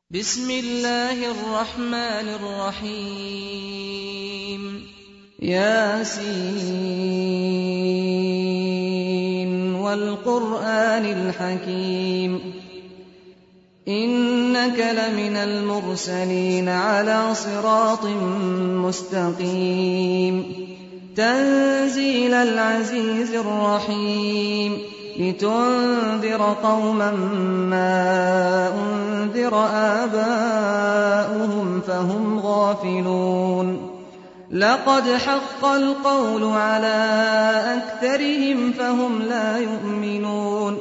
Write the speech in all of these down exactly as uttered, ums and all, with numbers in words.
بسم الله الرحمن الرحيم ياسين والقرآن الحكيم إنك لمن المرسلين على صراط مستقيم تنزيل العزيز الرحيم لتنذر قوما ما أنذر آباؤهم فهم غافلون لقد حق القول على أكثرهم فهم لا يؤمنون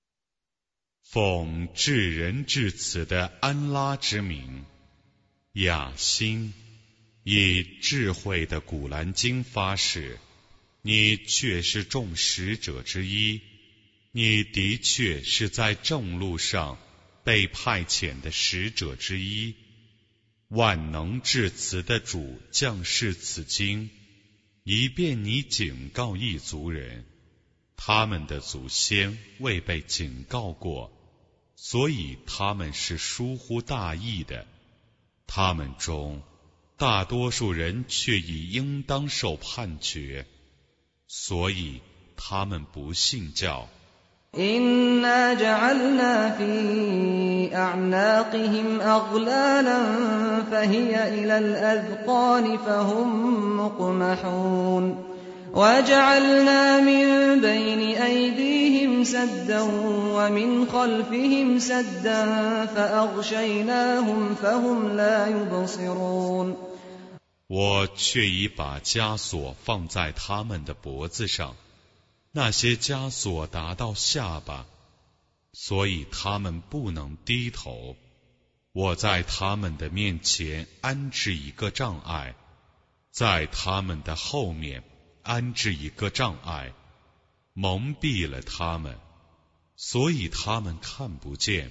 奉至仁至慈的安拉之名，雅辛，以智慧的古兰经发誓，你却是众使者之一，你的确是在正路上被派遣的使者之一。万能至慈的主降世此经，以便你警告异族人，他们的祖先未被警告过，所以他们是疏忽大意的。他们中大多数人却已应当受判决，所以他们不信教。 إنا جعلنا في أعناقهم أغلالا فهي إلى الأذقان فهم مقمحون وجعلنا من بين أيديهم سدا ومن خلفهم سدا فأغشيناهم فهم لا يبصرون 我却已把枷锁放在他们的脖子上，那些枷锁达到下巴，所以他们不能低头。我在他们的面前安置一个障碍，在他们的后面安置一个障碍，蒙蔽了他们，所以他们看不见。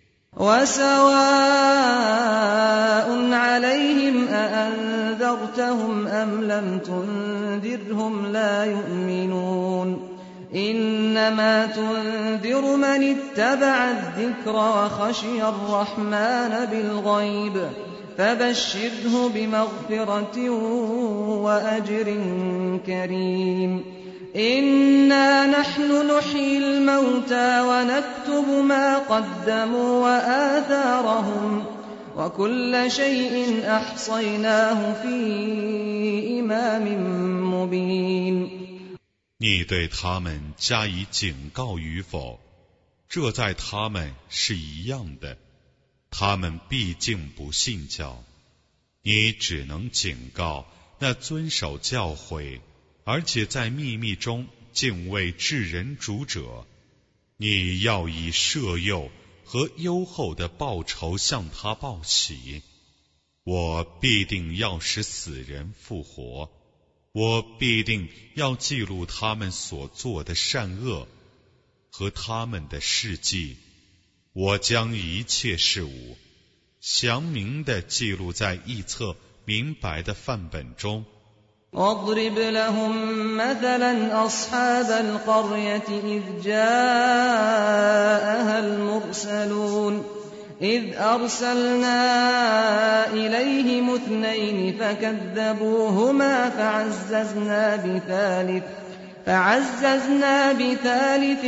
وسواء عليهم أأنذرتهم أم لم تنذرهم لا يؤمنون إنما تنذر من اتبع الذكر وخشي الرحمن بالغيب فبشره بمغفرة وأجر كريم إنا نحن نحيي الموتى ونكتب ما قدموا وآثارهم وكل شيء أحصيناه في إمام مبين 你对他们加以警告与否，这在他们是一样的，他们毕竟不信教。你只能警告那遵守教诲而且在秘密中敬畏至人主者，你要以赦宥和优厚的报酬向他报喜。我必定要使死人复活，我必定要记录他们所做的善恶和他们的事迹，我将一切事物详明地记录在一册明白的范本中。 واضرب لهم مثلا أصحاب القرية إذ جاءها المرسلون إذ أرسلنا إليهم اثنين فكذبوهما فعززنا بثالث فعززنا بثالث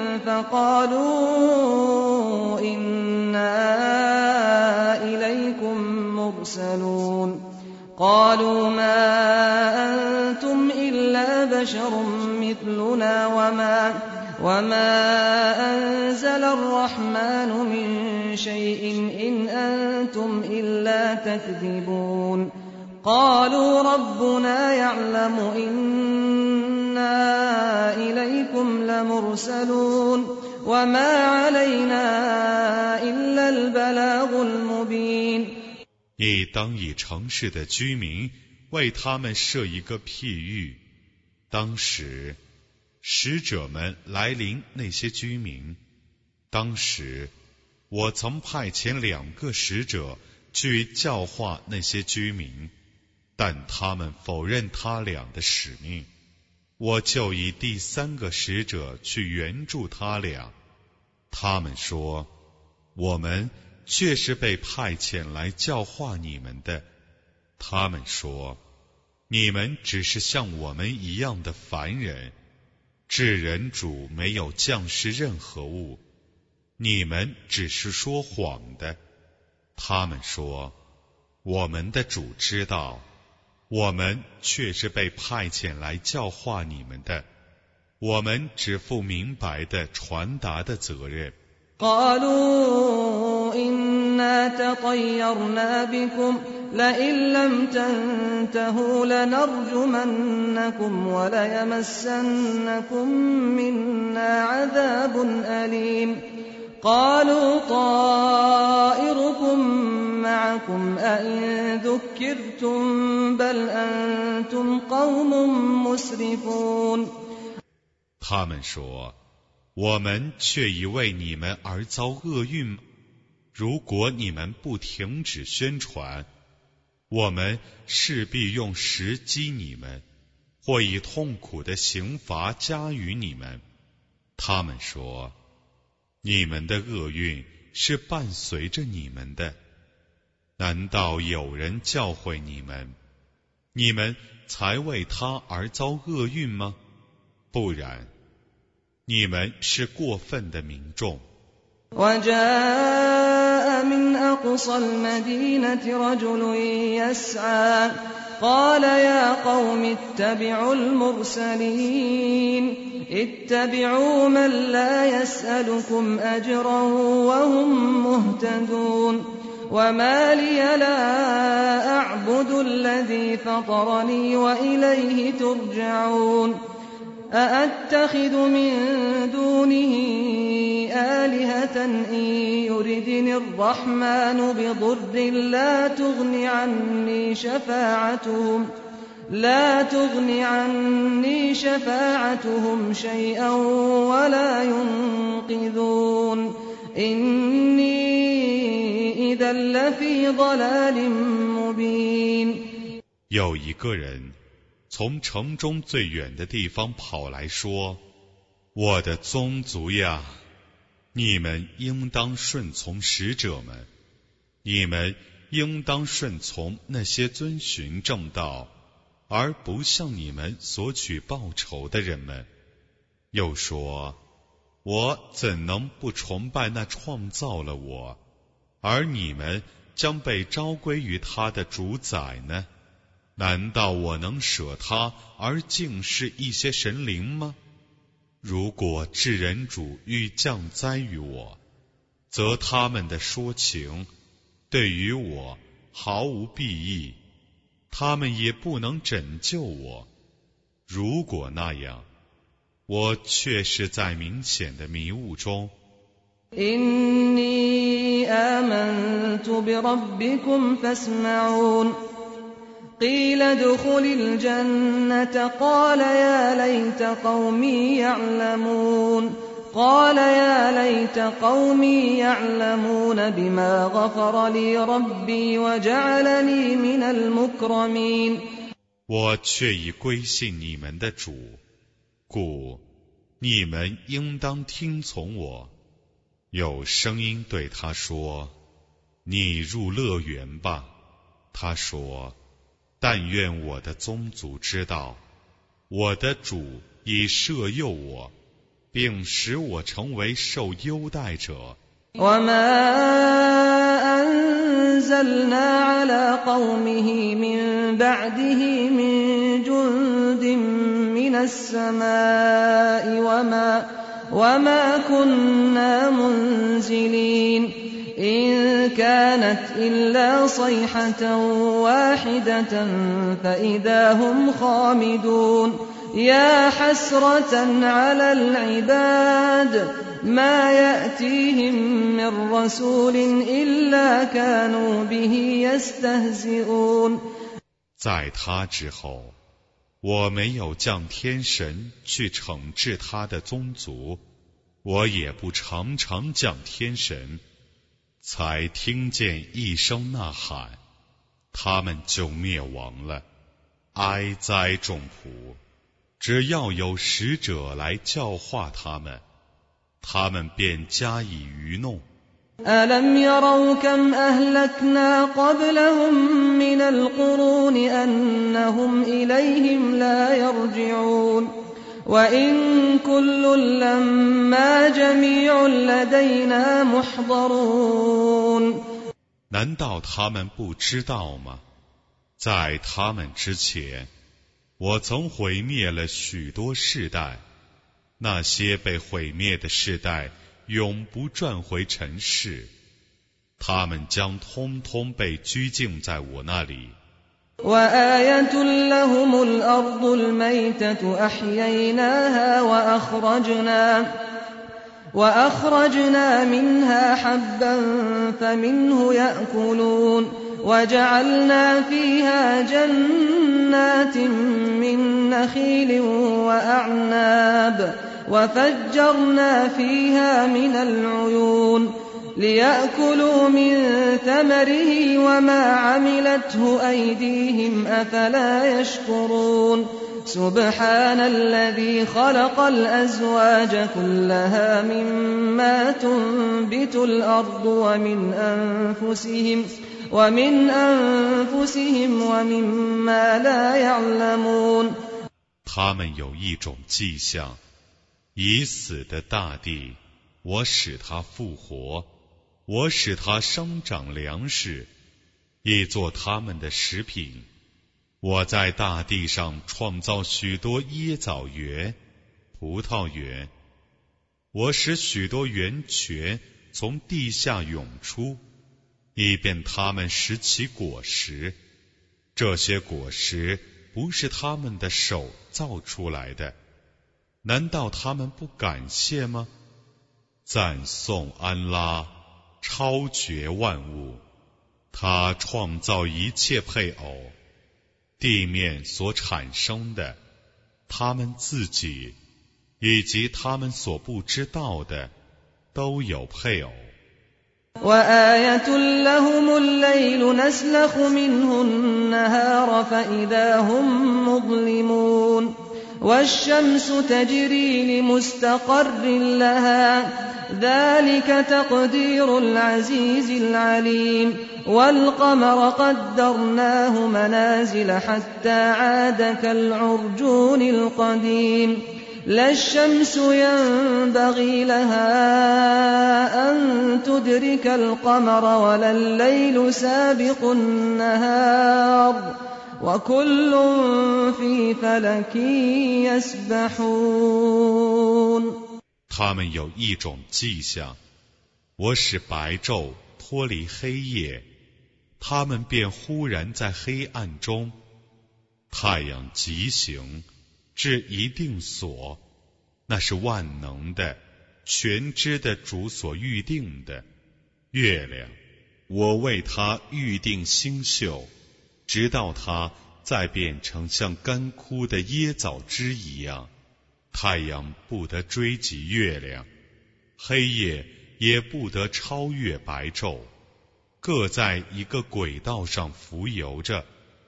فقالوا إنا إليكم مرسلون قالوا ما أنتم إلا بشر مثلنا وما, وما أنزل الرحمن من شيء إن أنتم إلا تكذبون قالوا ربنا يعلم إنا إليكم لمرسلون وما علينا إلا البلاغ المبين 你当以城市的居民为他们设一个譬喻。当时使者们来临那些居民，当时我曾派遣两个使者去教化那些居民，但他们否认他俩的使命，我就以第三个使者去援助他俩。他们说，我们却是被派遣来教化你们的。他们说，你们只是像我们一样的凡人，至人主没有降示任何物，你们只是说谎的。他们说，我们的主知道，我们却是被派遣来教化你们的，我们只负明白的传达的责任。 قالوا إنا تطيرنا بكم لئن لم تنتهوا لنرجمنكم وليمسنكم منا عذاب أليم قالوا طائركم معكم أئن ذكرتم بل أنتم قوم مسرفون 他们说，我们却已为你们而遭厄运，如果你们不停止宣传，我们势必用石击你们，或以痛苦的刑罚加于你们。他们说，你们的厄运是伴随着你们的，难道有人教诲你们，你们才为他而遭厄运吗？不然，你们是过分的民众。 وجاء من أقصى المدينة رجل يسعى قال يا قوم اتبعوا المرسلين اتبعوا من لا يسألكم أجرا وهم مهتدون وما لي لا أعبد الذي فطرني وإليه ترجعون أأتخذ من دونه آلهة إن يردني الرحمن بضر لا تغن عني شفاعتهم لا تغن عني شفاعتهم شيئا ولا ينقذون إني إذا لفي ضلال مبين 有一个人从城中最远的地方跑来说，我的宗族呀，你们应当顺从使者们，你们应当顺从那些遵循正道而不向你们索取报酬的人们。又说，我怎能不崇拜那创造了我，而你们将被召归于他的主宰呢？难道我能舍他而敬视一些神灵吗？如果至人主欲降灾于我，则他们的说情对于我毫无裨益，他们也不能拯救我。如果那样，我却是在明显的迷雾中。 إني آمنت بربكم فاسمعون قيل ادخل الجنة قال يا ليت قومي يعلمون قال يا ليت قومي يعلمون بما غفر لي ربي وجعلني من المكرمين 我却已归信你们的主，故你们应当听从我。有声音对他说，你入乐园吧。他说，但愿我的宗族知道，我的主已赦宥我，并使我成为受优待者。 وما أنزلنا على قومه من بعده من جند من السماء وما وما كنا منزلين إن كانت إلا صيحة واحدة فإذا هم خامدون يا حسرة على العباد ما يأتيهم من رسول إلا كانوا به يستهزئون 在他之后，我没有降天神去惩治他的宗族，我也不常常降天神，才听见一声呐喊，他们就灭亡了。哀哉众仆！只要有使者来教化他们，他们便加以愚弄。 ألم يروا كم أهلكنا قبلهم من القرون أنهم إليهم لا يرجعون وإن كل لما جميع لدينا محضرون。 难道他们不知道吗？在他们之前，我曾毁灭了许多世代，那些被毁灭的世代永不转回尘世，他们将通通被拘禁在我那里。 وآية لهم الأرض الميتة أحييناها وأخرجنا وأخرجنا منها حبا فمنه يأكلون وجعلنا فيها جنات من نخيل وأعناب وفجرنا فيها من العيون ليأكلوا من ثمره وما عملته أيديهم أفلا يشكرون سبحان الذي خلق الأزواج كلها مما تنبت الأرض ومن أنفسهم ومن أنفسهم ومما لا يعلمون。 他们有一种迹象，已死的大地，我使它复活，我使它生长粮食，以作他们的食品。我在大地上创造许多椰枣园、葡萄园，我使许多源泉从地下涌出，以便他们食其果实。这些果实不是他们的手造出来的，难道他们不感谢吗？赞颂安拉，超绝万物，他创造一切配偶，地面所产生的，他们自己以及他们所不知道的都有配偶。 وآية لهم الليل نسلخ منه النهار فإذا هم مظلمون والشمس تجري لمستقر لها ذلك تقدير العزيز العليم والقمر قدرناه منازل حتى عاد كالعرجون القديم لا الشمس ينبغي لها أن تدرك القمر ولا الليل سابق النهار وكل في فلك يسبحون。 他们有一种迹象，我使白昼脱离黑夜，他们便忽然在黑暗中，太阳疾行至一定所，那是万能的、全知的主所预定的。月亮，我为它预定星宿，直到它再变成像干枯的椰枣汁一样。太阳不得追及月亮，黑夜也不得超越白昼，各在一个轨道上浮游着。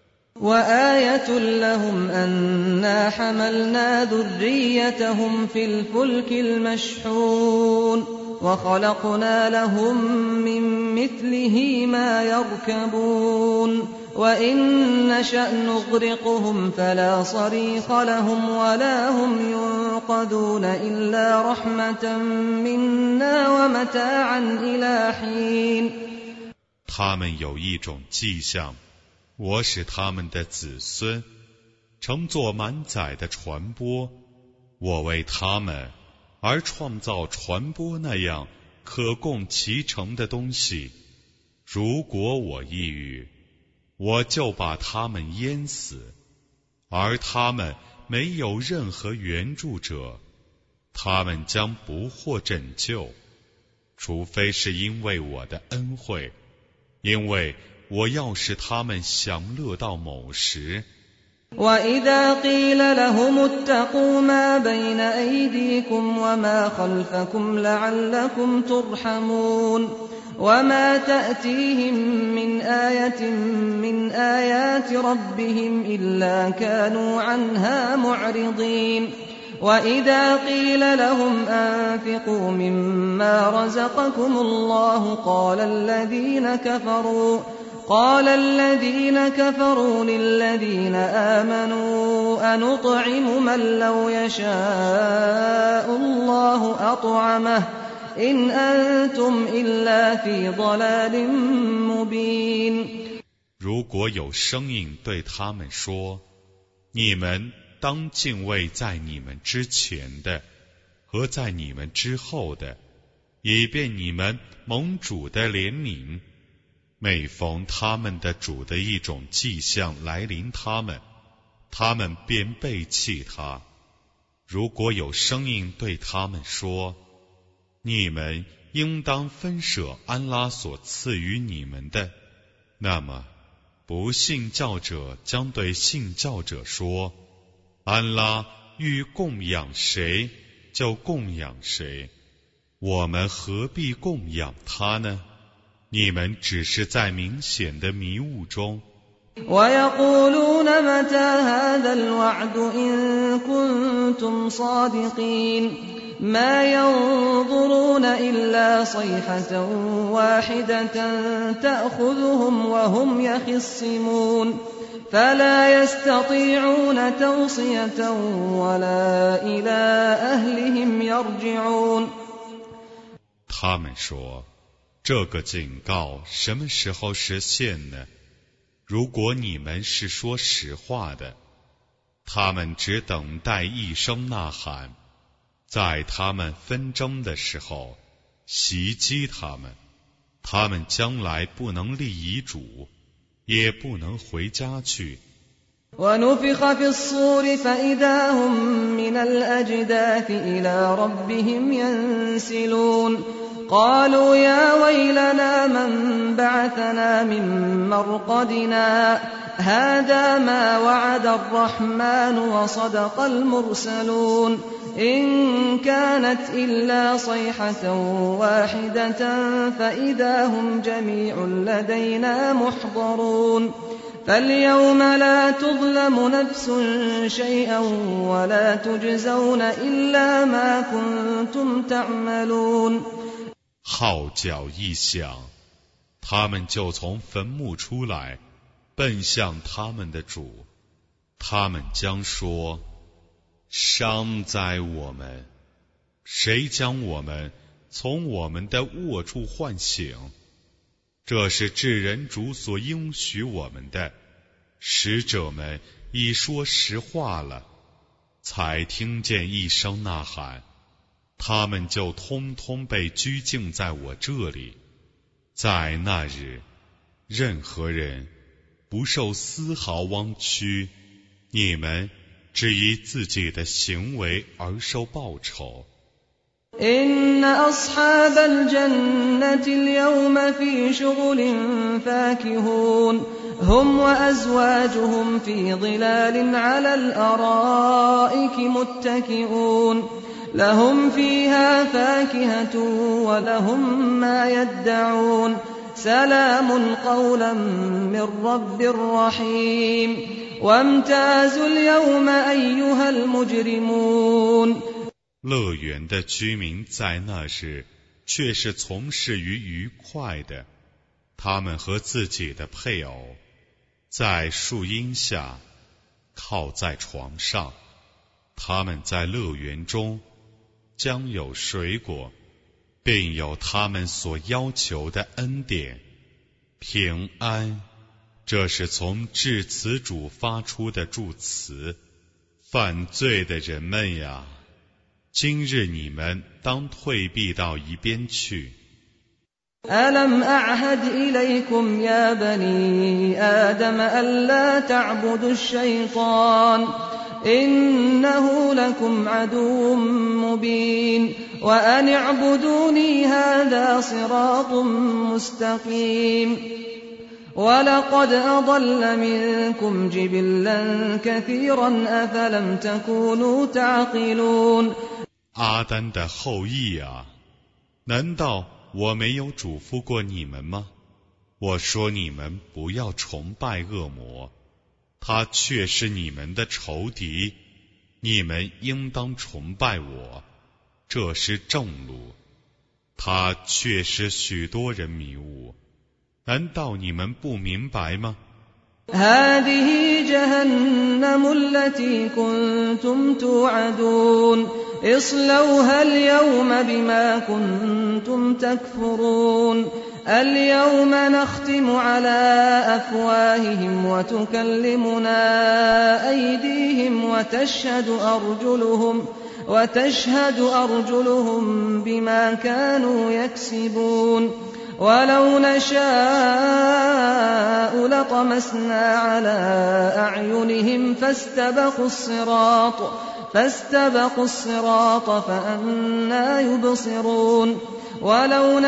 وآية لهم أنا حملنا ذريتهم في الفلك المشحون وخلقنا لهم من مثله ما يركبون وإن نشأ نغرقهم فلا صريخ لهم ولا هم ينقذون إلا رحمة منا ومتاعا إلى حين。 他们有一种迹象，我使他们的子孙乘坐满载的船舶，我为他们而创造船舶那样可供其乘的东西。如果我抑郁，我就把他们淹死，而他们没有任何援助者，他们将不获拯救，除非是因为我的恩惠，因为我要使他们享乐到某时。 وإذا قيل لهم اتقوا ما بين أيديكم وما خلفكم لعلكم ترحمون وما تأتيهم من آية من آيات ربهم إلا كانوا عنها معرضين وإذا قيل لهم أنفقوا مما رزقكم الله قال الذين كفروا قال الذين كفروا للذين آمنوا أنطعم من لو يشاء الله أطعمه إن أنتم إلا في ضلال مبين。 如果有声音对他们说，你们当敬畏在你们之前的和在你们之后的，以便你们蒙主的怜悯。每逢他们的主的一种迹象来临他们，他们便背弃他。如果有声音对他们说，你们应当分舍安拉所赐予你们的，那么不信教者将对信教者说，安拉欲供养谁就供养谁，我们何必供养他呢？你们只是在明显的迷雾中。 ويقولون متى هذا الوعد إن كنتم صادقين ما ينظرون إلا صيحة واحدة تأخذهم وهم يخصمون فلا يستطيعون توصية ولا إلى أهلهم يرجعون。 他们说，这个警告什么时候实现呢？如果你们是说实话的，他们只等待一声呐喊，在他们纷争的时候袭击他们，他们将来不能立遗嘱，也不能回家去。 ونفخ في الصور فإذا هم من الأجداث إلى ربهم ينسلون قالوا يا ويلنا من بعثنا من مرقدنا هذا ما وعد الرحمن وصدق المرسلون إن كانت إلا صيحة واحدة فإذا هم جميع لدينا محضرون فاليوم لا تظلم نفس شيئا ولا تجزون إلا ما كنتم تعملون。 号角一响，他们就从坟墓出来，奔向他们的主。他们将说：伤哉我们！谁将我们从我们的卧处唤醒？这是至人主所应许我们的，使者们已说实话了，才听见一声呐喊，他们就通通被拘禁在我这里。在那日，任何人不受丝毫枉屈，你们只以自己的行为而受报酬。 إن أصحاب الجنة اليوم في شغل فاكهون هم وأزواجهم في ظلال على الأرائك متكئون لهم فيها فاكهة ولهم ما يدعون سلام قولا من رب رحيم وامتازوا اليوم أيها المجرمون。 乐园的居民在那时却是从事于愉快的，他们和自己的配偶在树荫下靠在床上，他们在乐园中将有水果，并有他们所要求的恩典。平安，这是从至慈主发出的祝词。犯罪的人们呀，今日你们当退避到一边去。 ألم أعهد إليكم يا بني آدم ألا تعبدوا الشيطان إنه لكم عدو مبين وأن اعبدوني هذا صراط مستقيم ولقد أضل منكم جبلا كثيرا أفلم تكونوا تعقلون。 阿丹的后裔啊，难道我没有嘱咐过你们吗？我说你们不要崇拜恶魔，他却是你们的仇敌， 你们应当崇拜我，这是正路。他却使许多人迷雾，难道你们不明白吗？ هذه جهنم التي كنتم توعدون اصلوها اليوم بما كنتم تكفرون اليوم نختم على أفواههم وتكلمنا أيديهم وتشهد أرجلهم وتشهد أرجلهم بما كانوا يكسبون ولو نشاء لطمسنا على أعينهم فاستبقوا الصراط فاستبقوا الصراط فأنى يبصرون ولو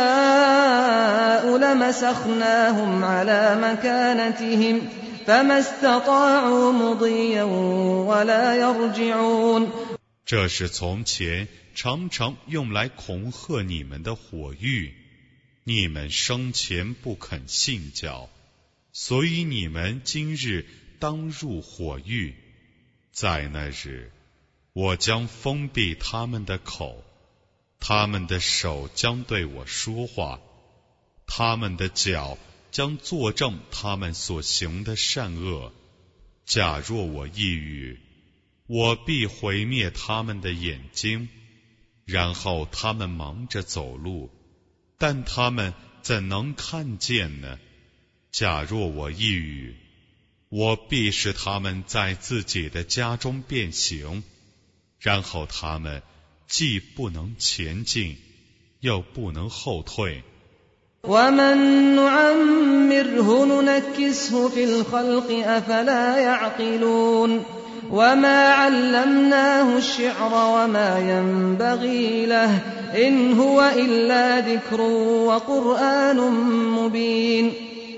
نشاء لمسخناهم على مكانتهم فما استطاعوا مضيا ولا يرجعون 这是从前常常用来恐吓你们的火狱，你们生前不肯信教，所以你们今日当入火狱。在那日，我将封闭他们的口，他们的手将对我说话，他们的脚将作证他们所行的善恶。假若我抑郁，我必毁灭他们的眼睛，然后他们忙着走路，但他们怎能看见呢？假若我抑郁，我必使他们在自己的家中变形，然后他们既不能前进，又不能后退。 ومن نعمره ننكسه في الخلق أفلا يعقلون وما علمناه الشعر وما ينبغي له إن هو إلا ذكر وقرآن مبين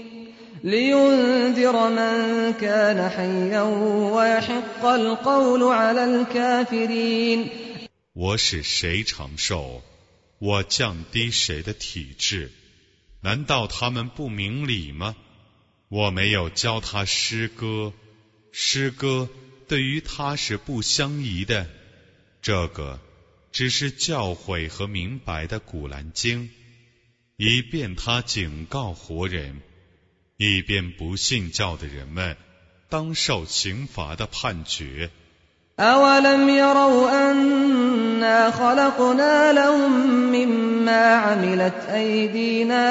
لينذر من كان حيا ويحق القول على الكافرين 我使谁长寿，我降低谁的体质，难道他们不明理吗？我没有教他诗歌，诗歌对于他是不相宜的，这个只是教诲和明白的古兰经，以便他警告活人，以便不信教的人们当受刑罚的判决。 أولم يروا أنا خلقنا لهم مما عملت أيدينا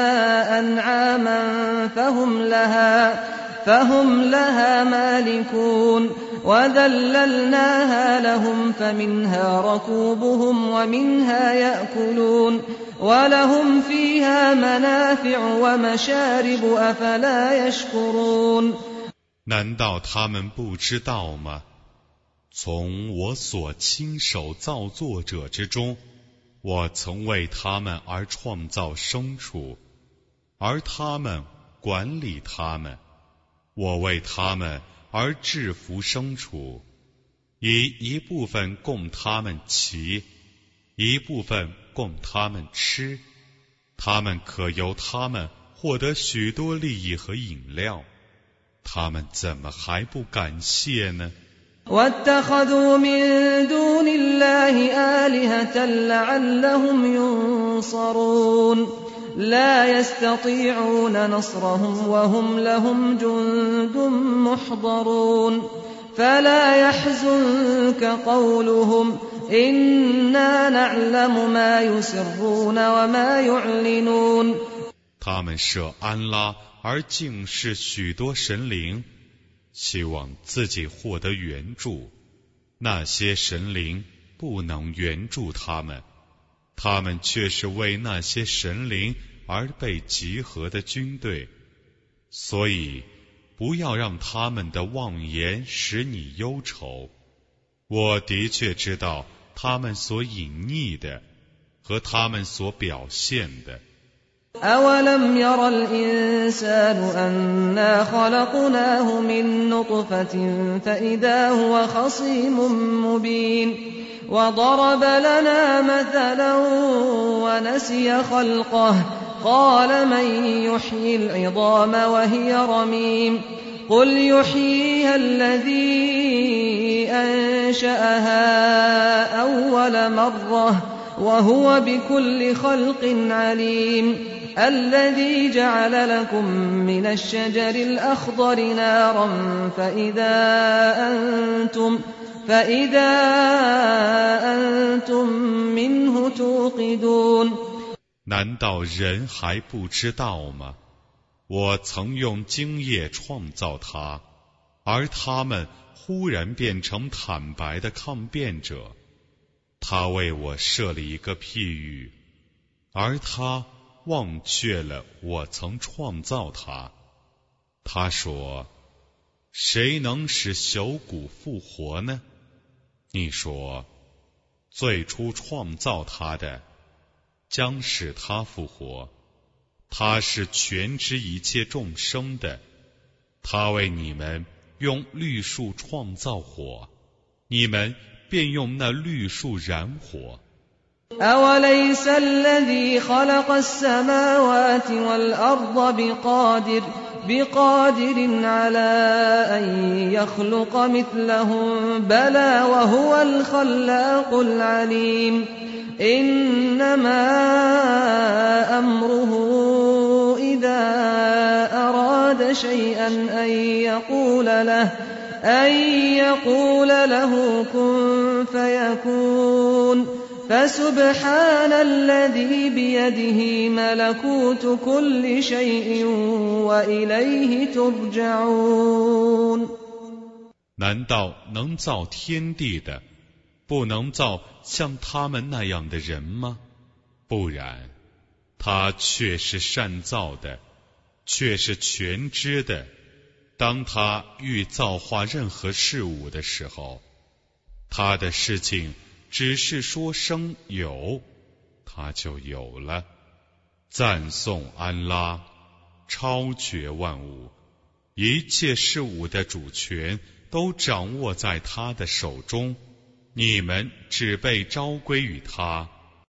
أنعاما فهم لها فهم لها مالكون وذللناها لهم فمنها ركوبهم ومنها يأكلون ولهم فيها منافع ومشارب أفلا يشكرون 难道他们不知道吗？从我所亲手造作者之中，我曾为他们而创造牲畜，而他们管理他们。我为他们而制服牲畜，以一部分供他们骑，一部分供他们吃。他们可由他们获得许多利益和饮料，他们怎么还不感谢呢 واتخذوا من دون الله آلهة لعلهم ينصرون لا يستطيعون نصرهم وهم لهم جند محضرون فلا يحزنك قولهم إنا نعلم ما يسرون وما يعلنون 他们设安拉而敬视许多神灵，希望自己获得援助，那些神灵不能援助他们，他们却是为那些神灵而被集合的军队，所以不要让他们的妄言使你忧愁。我的确知道他们所隐匿的和他们所表现的。 أولم ير الإنسان أنا خلقناه من نطفة فإذا هو خصيم مبين وضرب لنا مثلا ونسي خلقه قال من يحيي العظام وهي رميم قل يحييها الذي أنشأها أول مرة وهو بكل خلق عليم الذي جعل لكم من الشجر الأخضر نارا فإذا أنتم فإذا أنتم منه توقدون。 难道人还不知道吗？我曾用精液创造他，而他们忽然变成坦白的抗辩者。他为我设了一个譬喻，而他忘却了我曾创造他。他说：谁能使朽骨复活呢？你说，最初创造他的将使他复活，他是全知一切众生的。他为你们用绿树创造火，你们便用那绿树燃火。 أوليس الذي خلق السماوات والأرض بقادر بقادر على أن يخلق مثلهم بلى وهو الخلاق العليم إنما أمره إذا أراد شيئا أن يقول له أن يقول له كن فيكون فسبحان الذي بيده ملكوت كل شيء وإليه ترجعون。 难道能造天地的不能造像他们那样的人吗？不然，他却是善造的，却是全知的。当他欲造化任何事物的时候，他的事情只是说声有，他就有了。赞颂安拉，超绝万物，一切事物的主权都掌握在他的手中，你们只被召归于他。